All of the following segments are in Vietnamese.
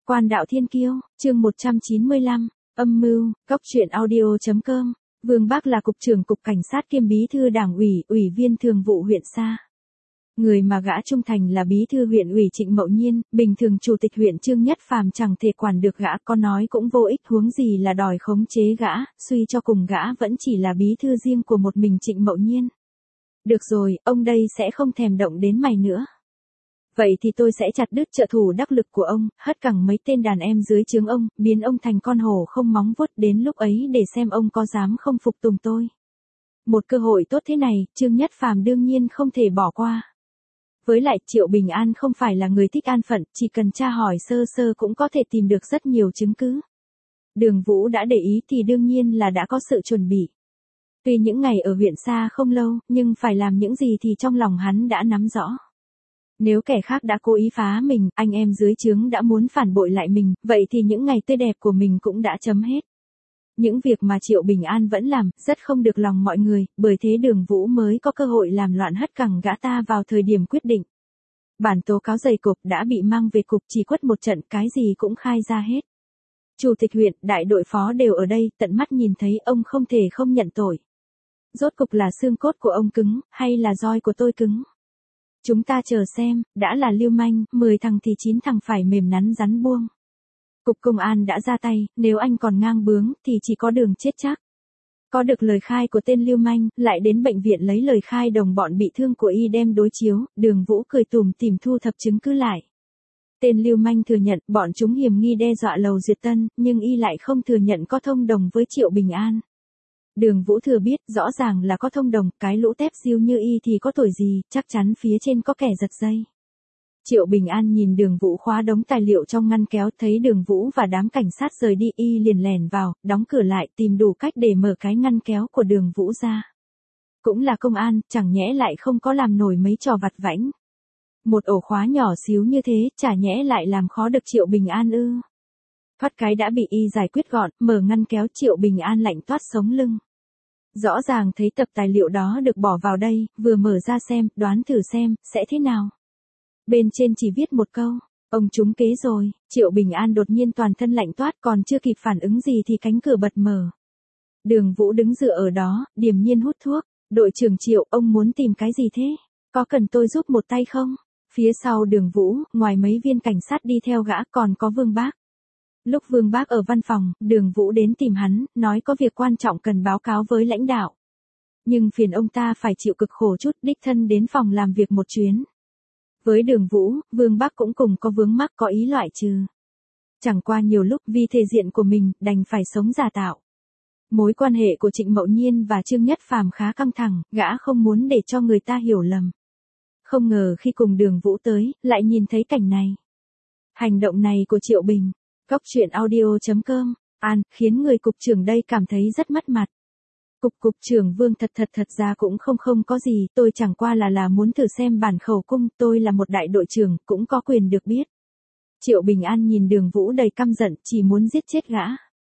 Quan đạo thiên kiêu, chương 195, âm mưu, góc truyện audio.com. Vương Bác là cục trưởng cục cảnh sát kiêm bí thư đảng ủy, ủy viên thường vụ huyện Sa. Người mà gã trung thành là bí thư huyện ủy Trịnh Mậu Nhiên, bình thường chủ tịch huyện Trương Nhất Phàm chẳng thể quản được gã, có nói cũng vô ích, huống gì là đòi khống chế gã, suy cho cùng gã vẫn chỉ là bí thư riêng của một mình Trịnh Mậu Nhiên. Được rồi, ông đây sẽ không thèm động đến mày nữa. Vậy thì tôi sẽ chặt đứt trợ thủ đắc lực của ông, hất cẳng mấy tên đàn em dưới trướng ông, biến ông thành con hổ không móng vuốt, đến lúc ấy để xem ông có dám không phục tùng tôi. Một cơ hội tốt thế này, Trương Nhất Phàm đương nhiên không thể bỏ qua. Với lại Triệu Bình An không phải là người thích an phận, chỉ cần tra hỏi sơ sơ cũng có thể tìm được rất nhiều chứng cứ. Đường Vũ đã để ý thì đương nhiên là đã có sự chuẩn bị. Tuy những ngày ở huyện Sa không lâu, nhưng phải làm những gì thì trong lòng hắn đã nắm rõ. Nếu kẻ khác đã cố ý phá mình, anh em dưới trướng đã muốn phản bội lại mình, vậy thì những ngày tươi đẹp của mình cũng đã chấm hết. Những việc mà Triệu Bình An vẫn làm, rất không được lòng mọi người, bởi thế Đường Vũ mới có cơ hội làm loạn hất cẳng gã ta vào thời điểm quyết định. Bản tố cáo dày cộp đã bị mang về cục, chỉ quất một trận, cái gì cũng khai ra hết. Chủ tịch huyện, đại đội phó đều ở đây, tận mắt nhìn thấy, ông không thể không nhận tội. Rốt cục là xương cốt của ông cứng, hay là roi của tôi cứng? Chúng ta chờ xem, đã là lưu manh, 10 thằng thì 9 thằng phải mềm nắn rắn buông. Cục công an đã ra tay, nếu anh còn ngang bướng, thì chỉ có đường chết chắc. Có được lời khai của tên lưu manh, lại đến bệnh viện lấy lời khai đồng bọn bị thương của y đem đối chiếu, Đường Vũ cười tủm tỉm thu thập chứng cứ lại. Tên lưu manh thừa nhận bọn chúng hiểm nghi đe dọa Lầu Duyệt Tân, nhưng y lại không thừa nhận có thông đồng với Triệu Bình An. Đường Vũ thừa biết, rõ ràng là có thông đồng, cái lũ tép diêu như y thì có tuổi gì, chắc chắn phía trên có kẻ giật dây. Triệu Bình An nhìn Đường Vũ khóa đống tài liệu trong ngăn kéo, thấy Đường Vũ và đám cảnh sát rời đi, y liền lèn vào, đóng cửa lại, tìm đủ cách để mở cái ngăn kéo của Đường Vũ ra. Cũng là công an, chẳng nhẽ lại không có làm nổi mấy trò vặt vãnh. Một ổ khóa nhỏ xíu như thế, chả nhẽ lại làm khó được Triệu Bình An ư? Thoát cái đã bị y giải quyết gọn, mở ngăn kéo, Triệu Bình An lạnh toát sống lưng. Rõ ràng thấy tập tài liệu đó được bỏ vào đây, vừa mở ra xem, đoán thử xem, sẽ thế nào. Bên trên chỉ viết một câu, ông trúng kế rồi. Triệu Bình An đột nhiên toàn thân lạnh toát, còn chưa kịp phản ứng gì thì cánh cửa bật mở. Đường Vũ đứng dựa ở đó, điềm nhiên hút thuốc. Đội trưởng Triệu, ông muốn tìm cái gì thế? Có cần tôi giúp một tay không? Phía sau Đường Vũ, ngoài mấy viên cảnh sát đi theo gã, còn có Vương Bác. Lúc Vương Bác ở văn phòng, Đường Vũ đến tìm hắn, nói có việc quan trọng cần báo cáo với lãnh đạo. Nhưng phiền ông ta phải chịu cực khổ chút, đích thân đến phòng làm việc một chuyến. Với Đường Vũ, Vương Bác cũng cùng có vướng mắc, có ý loại trừ. Chẳng qua nhiều lúc vì thể diện của mình, đành phải sống giả tạo. Mối quan hệ của Trịnh Mậu Nhiên và Trương Nhất Phàm khá căng thẳng, gã không muốn để cho người ta hiểu lầm. Không ngờ khi cùng Đường Vũ tới, lại nhìn thấy cảnh này. Hành động này của Triệu Bình, góc truyện audio.com, khiến người cục trưởng đây cảm thấy rất mất mặt. Cục trưởng Vương thật ra cũng không có gì, tôi chẳng qua là muốn thử xem bản khẩu cung, tôi là một đại đội trưởng, cũng có quyền được biết. Triệu Bình An nhìn Đường Vũ đầy căm giận, chỉ muốn giết chết gã.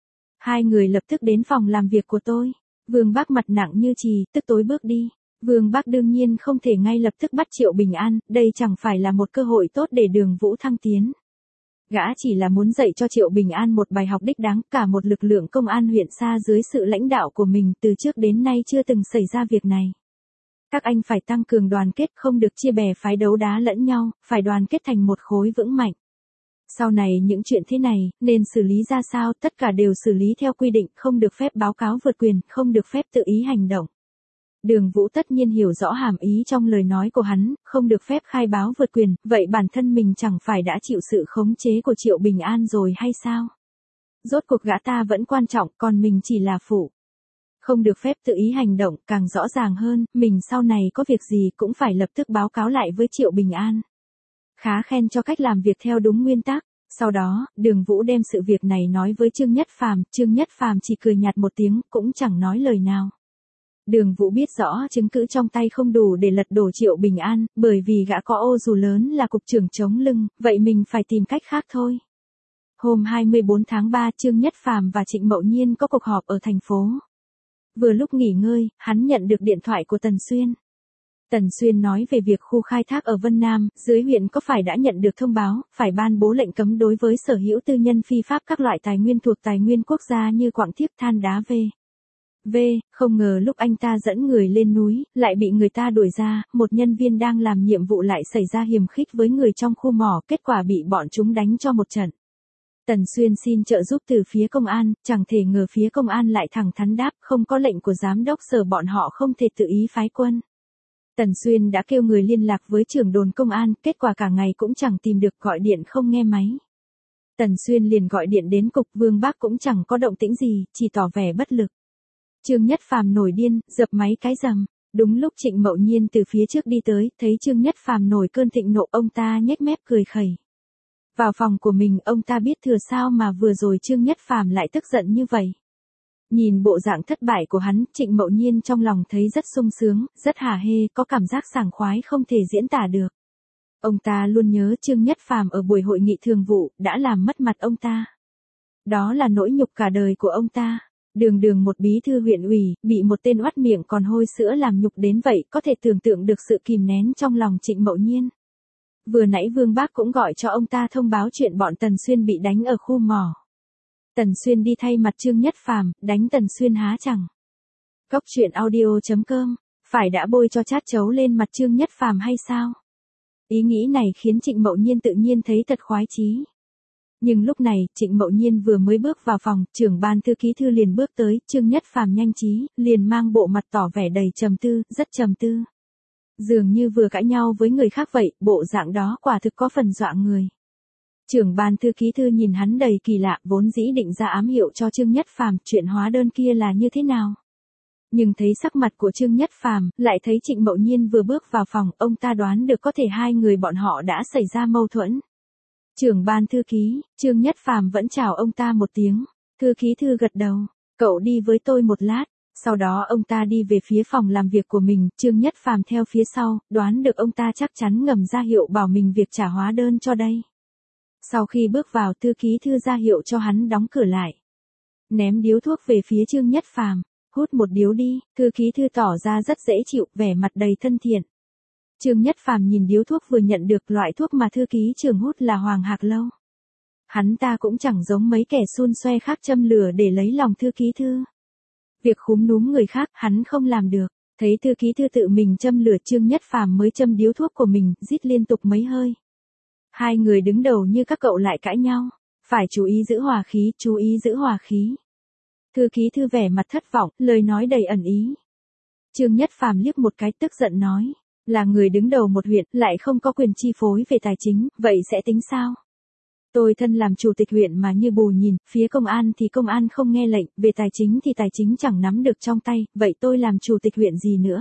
Hai người lập tức đến phòng làm việc của tôi. Vương Bác mặt nặng như chì, tức tối bước đi. Vương Bác đương nhiên không thể ngay lập tức bắt Triệu Bình An, đây chẳng phải là một cơ hội tốt để Đường Vũ thăng tiến. Gã chỉ là muốn dạy cho Triệu Bình An một bài học đích đáng, cả một lực lượng công an huyện Sa dưới sự lãnh đạo của mình từ trước đến nay chưa từng xảy ra việc này. Các anh phải tăng cường đoàn kết, không được chia bè phái đấu đá lẫn nhau, phải đoàn kết thành một khối vững mạnh. Sau này những chuyện thế này, nên xử lý ra sao, tất cả đều xử lý theo quy định, không được phép báo cáo vượt quyền, không được phép tự ý hành động. Đường Vũ tất nhiên hiểu rõ hàm ý trong lời nói của hắn, không được phép khai báo vượt quyền, vậy bản thân mình chẳng phải đã chịu sự khống chế của Triệu Bình An rồi hay sao? Rốt cuộc gã ta vẫn quan trọng, còn mình chỉ là phụ. Không được phép tự ý hành động, càng rõ ràng hơn, mình sau này có việc gì cũng phải lập tức báo cáo lại với Triệu Bình An. Khá khen cho cách làm việc theo đúng nguyên tắc. Sau đó, Đường Vũ đem sự việc này nói với Trương Nhất Phàm, Trương Nhất Phàm chỉ cười nhạt một tiếng, cũng chẳng nói lời nào. Đường Vũ biết rõ chứng cứ trong tay không đủ để lật đổ Triệu Bình An, bởi vì gã có ô dù lớn là cục trưởng chống lưng, vậy mình phải tìm cách khác thôi. Hôm 24 tháng 3, Trương Nhất Phàm và Trịnh Mậu Nhiên có cuộc họp ở thành phố. Vừa lúc nghỉ ngơi, hắn nhận được điện thoại của Tần Xuyên. Tần Xuyên nói về việc khu khai thác ở Vân Nam, dưới huyện có phải đã nhận được thông báo, phải ban bố lệnh cấm đối với sở hữu tư nhân phi pháp các loại tài nguyên thuộc tài nguyên quốc gia như quặng thiếc than đá không ngờ lúc anh ta dẫn người lên núi, lại bị người ta đuổi ra, một nhân viên đang làm nhiệm vụ lại xảy ra hiềm khích với người trong khu mỏ, kết quả bị bọn chúng đánh cho một trận. Tần Xuyên xin trợ giúp từ phía công an, chẳng thể ngờ phía công an lại thẳng thắn đáp, không có lệnh của giám đốc sở bọn họ không thể tự ý phái quân. Tần Xuyên đã kêu người liên lạc với trưởng đồn công an, kết quả cả ngày cũng chẳng tìm được, gọi điện không nghe máy. Tần Xuyên liền gọi điện đến cục, Vương Bác cũng chẳng có động tĩnh gì, chỉ tỏ vẻ bất lực. Trương Nhất Phàm nổi điên, dập máy cái rầm. Đúng lúc Trịnh Mậu Nhiên từ phía trước đi tới, thấy Trương Nhất Phàm nổi cơn thịnh nộ, ông ta nhếch mép cười khẩy. Vào phòng của mình, ông ta biết thừa sao mà vừa rồi Trương Nhất Phàm lại tức giận như vậy. Nhìn bộ dạng thất bại của hắn, Trịnh Mậu Nhiên trong lòng thấy rất sung sướng, rất hả hê, có cảm giác sảng khoái không thể diễn tả được. Ông ta luôn nhớ Trương Nhất Phàm ở buổi hội nghị thường vụ, đã làm mất mặt ông ta. Đó là nỗi nhục cả đời của ông ta. Đường một bí thư huyện ủy, bị một tên oắt miệng còn hôi sữa làm nhục đến vậy, có thể tưởng tượng được sự kìm nén trong lòng Trịnh Mậu Nhiên. Vừa nãy Vương Bác cũng gọi cho ông ta thông báo chuyện bọn Tần Xuyên bị đánh ở khu mỏ. Tần Xuyên đi thay mặt Trương Nhất Phàm, đánh Tần Xuyên há chẳng. Cóc truyện audio.com, phải đã bôi cho chát chấu lên mặt Trương Nhất Phàm hay sao? Ý nghĩ này khiến Trịnh Mậu Nhiên tự nhiên thấy thật khoái chí. Nhưng lúc này, Trịnh Mậu Nhiên vừa mới bước vào phòng, trưởng ban thư ký thư liền bước tới, Trương Nhất Phàm nhanh trí, liền mang bộ mặt tỏ vẻ đầy trầm tư, rất trầm tư. Dường như vừa cãi nhau với người khác vậy, bộ dạng đó quả thực có phần dọa người. Trưởng ban thư ký thư nhìn hắn đầy kỳ lạ, vốn dĩ định ra ám hiệu cho Trương Nhất Phàm chuyện hóa đơn kia là như thế nào. Nhưng thấy sắc mặt của Trương Nhất Phàm, lại thấy Trịnh Mậu Nhiên vừa bước vào phòng, ông ta đoán được có thể hai người bọn họ đã xảy ra mâu thuẫn. Trưởng ban thư ký, Trương Nhất Phàm vẫn chào ông ta một tiếng, thư ký thư gật đầu, cậu đi với tôi một lát. Sau đó ông ta đi về phía phòng làm việc của mình, Trương Nhất Phàm theo phía sau, đoán được ông ta chắc chắn ngầm ra hiệu bảo mình việc trả hóa đơn cho đây. Sau khi bước vào, thư ký thư ra hiệu cho hắn đóng cửa lại. Ném điếu thuốc về phía Trương Nhất Phàm, hút một điếu đi, thư ký thư tỏ ra rất dễ chịu, vẻ mặt đầy thân thiện. Trương Nhất Phàm nhìn điếu thuốc vừa nhận được, loại thuốc mà thư ký trưởng hút là Hoàng Hạc Lâu. Hắn ta cũng chẳng giống mấy kẻ xun xoe khác châm lửa để lấy lòng thư ký thư. Việc khúm núm người khác, hắn không làm được. Thấy thư ký thư tự mình châm lửa, Trương Nhất Phàm mới châm điếu thuốc của mình, rít liên tục mấy hơi. Hai người đứng đầu như các cậu lại cãi nhau. Phải chú ý giữ hòa khí, chú ý giữ hòa khí. Thư ký thư vẻ mặt thất vọng, lời nói đầy ẩn ý. Trương Nhất Phàm liếc một cái, tức giận nói. Là người đứng đầu một huyện, lại không có quyền chi phối về tài chính, vậy sẽ tính sao? Tôi thân làm chủ tịch huyện mà như bù nhìn, phía công an thì công an không nghe lệnh, về tài chính thì tài chính chẳng nắm được trong tay, vậy tôi làm chủ tịch huyện gì nữa?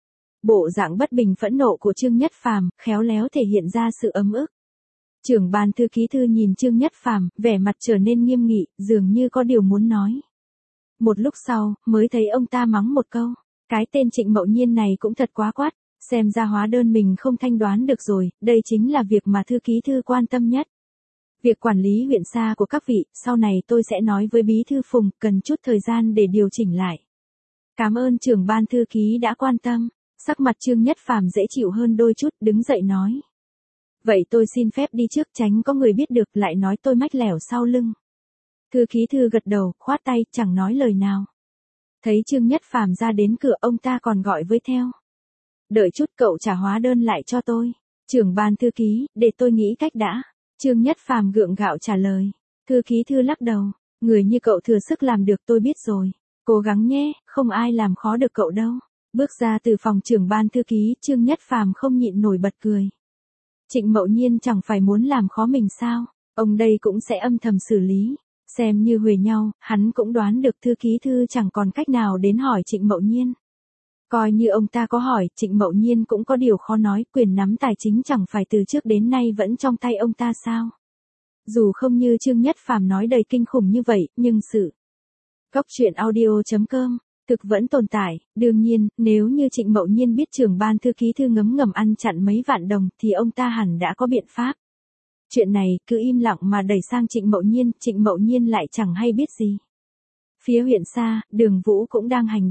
Bộ dạng bất bình phẫn nộ của Trương Nhất Phàm, khéo léo thể hiện ra sự ấm ức. Trưởng ban thư ký thư nhìn Trương Nhất Phàm, vẻ mặt trở nên nghiêm nghị, dường như có điều muốn nói. Một lúc sau, mới thấy ông ta mắng một câu, cái tên Trịnh Mậu Nhiên này cũng thật quá quát, xem ra hóa đơn mình không thanh đoán được rồi, đây chính là việc mà thư ký thư quan tâm nhất. Việc quản lý huyện xa của các vị, sau này tôi sẽ nói với bí thư Phùng, cần chút thời gian để điều chỉnh lại. Cảm ơn trưởng ban thư ký đã quan tâm. Sắc mặt Trương Nhất Phàm dễ chịu hơn đôi chút, đứng dậy nói. Vậy tôi xin phép đi trước, tránh có người biết được lại nói tôi mách lẻo sau lưng. Thư ký thư gật đầu, khoát tay, chẳng nói lời nào. Thấy Trương Nhất Phàm ra đến cửa, ông ta còn gọi với theo. Đợi chút, cậu trả hóa đơn lại cho tôi. Trưởng ban thư ký, để tôi nghĩ cách đã. Trương Nhất Phàm gượng gạo trả lời. Thư ký thư lắc đầu. Người như cậu thừa sức làm được, tôi biết rồi. Cố gắng nhé, không ai làm khó được cậu đâu. Bước ra từ phòng trưởng ban thư ký, Trương Nhất Phàm không nhịn nổi bật cười. Trịnh Mậu Nhiên chẳng phải muốn làm khó mình sao? Ông đây cũng sẽ âm thầm xử lý. Xem như huề nhau, hắn cũng đoán được thư ký thư chẳng còn cách nào đến hỏi Trịnh Mậu Nhiên. Coi như ông ta có hỏi, Trịnh Mậu Nhiên cũng có điều khó nói, quyền nắm tài chính chẳng phải từ trước đến nay vẫn trong tay ông ta sao? Dù không như Trương Nhất Phàm nói đầy kinh khủng như vậy, nhưng sự Cóc truyện audio.com thực vẫn tồn tại. Đương nhiên, nếu như Trịnh Mậu Nhiên biết trưởng ban thư ký thư ngấm ngầm ăn chặn mấy vạn đồng, thì ông ta hẳn đã có biện pháp. Chuyện này, cứ im lặng mà đẩy sang Trịnh Mậu Nhiên lại chẳng hay biết gì. Phía huyện xa, Đường Vũ cũng đang hành động.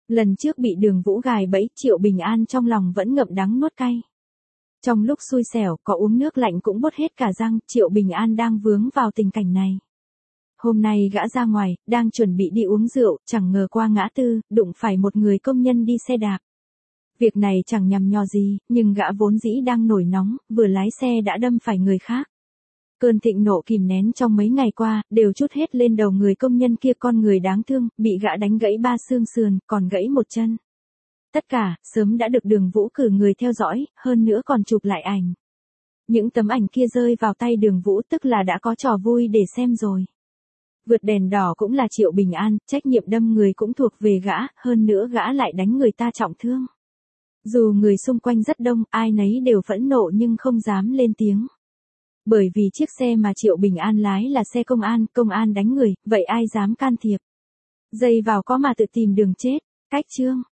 Lần trước bị Đường Vũ gài bẫy, Triệu Bình An trong lòng vẫn ngậm đắng nuốt cay. Trong lúc xui xẻo, có uống nước lạnh cũng bốt hết cả răng, Triệu Bình An đang vướng vào tình cảnh này. Hôm nay gã ra ngoài, đang chuẩn bị đi uống rượu, chẳng ngờ qua ngã tư, đụng phải một người công nhân đi xe đạp. Việc này chẳng nhằm nhò gì, nhưng gã vốn dĩ đang nổi nóng, vừa lái xe đã đâm phải người khác. Cơn thịnh nộ kìm nén trong mấy ngày qua, đều trút hết lên đầu người công nhân kia, con người đáng thương, bị gã đánh gãy 3 xương sườn, còn gãy 1 chân. Tất cả, sớm đã được Đường Vũ cử người theo dõi, hơn nữa còn chụp lại ảnh. Những tấm ảnh kia rơi vào tay Đường Vũ tức là đã có trò vui để xem rồi. Vượt đèn đỏ cũng là Triệu Bình An, trách nhiệm đâm người cũng thuộc về gã, hơn nữa gã lại đánh người ta trọng thương. Dù người xung quanh rất đông, ai nấy đều phẫn nộ nhưng không dám lên tiếng. Bởi vì chiếc xe mà Triệu Bình An lái là xe công an đánh người, vậy ai dám can thiệp. Dây vào có mà tự tìm đường chết. Cách chương